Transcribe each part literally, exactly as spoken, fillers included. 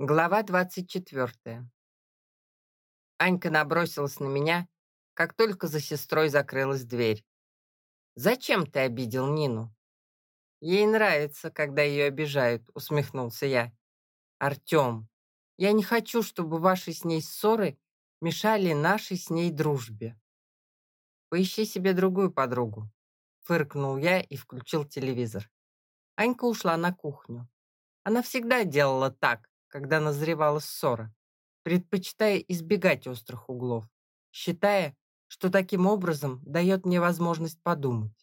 Глава двадцать четвертая. Анька набросилась на меня, как только за сестрой закрылась дверь. «Зачем ты обидел Нину?» «Ей нравится, когда ее обижают», — усмехнулся я. «Артем, я не хочу, чтобы ваши с ней ссоры мешали нашей с ней дружбе. Поищи себе другую подругу», — фыркнул я и включил телевизор. Анька ушла на кухню. Она всегда делала так, когда назревала ссора, предпочитая избегать острых углов, считая, что таким образом дает мне возможность подумать.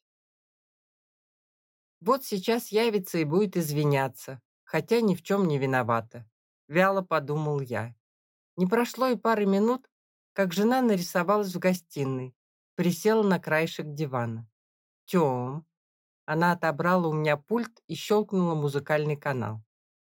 Вот сейчас явится и будет извиняться, хотя ни в чем не виновата. Вяло подумал я. Не прошло и пары минут, как жена нарисовалась в гостиной, присела на краешек дивана. «Тем». Она отобрала у меня пульт и щелкнула музыкальный канал.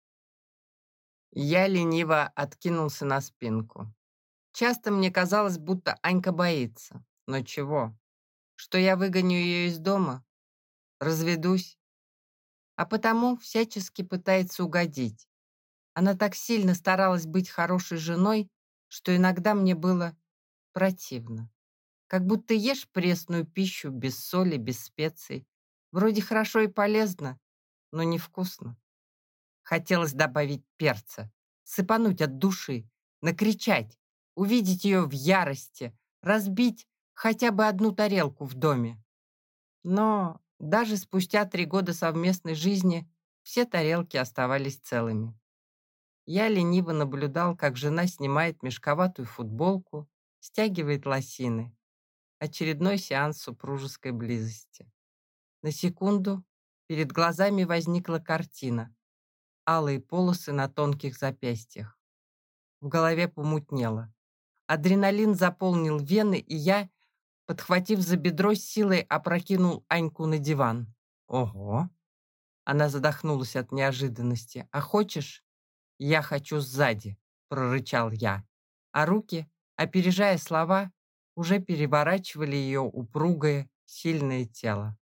Я лениво откинулся на спинку. Часто мне казалось, будто Анька боится. Но чего? Что я выгоню ее из дома? Разведусь? А потому всячески пытается угодить. Она так сильно старалась быть хорошей женой, что иногда мне было противно. Как будто ешь пресную пищу без соли, без специй. Вроде хорошо и полезно, но невкусно. Хотелось добавить перца, сыпануть от души, накричать, увидеть ее в ярости, разбить хотя бы одну тарелку в доме. Но даже спустя три года совместной жизни все тарелки оставались целыми. Я лениво наблюдал, как жена снимает мешковатую футболку, стягивает лосины. Очередной сеанс супружеской близости. На секунду перед глазами возникла картина. Алые полосы на тонких запястьях. В голове помутнело. Адреналин заполнил вены, и я, подхватив за бедро, с силой опрокинул Аньку на диван. «Ого!» Она задохнулась от неожиданности. «А хочешь?» «Я хочу сзади», — прорычал я. А руки, опережая слова, уже переворачивали ее упругое, сильное тело.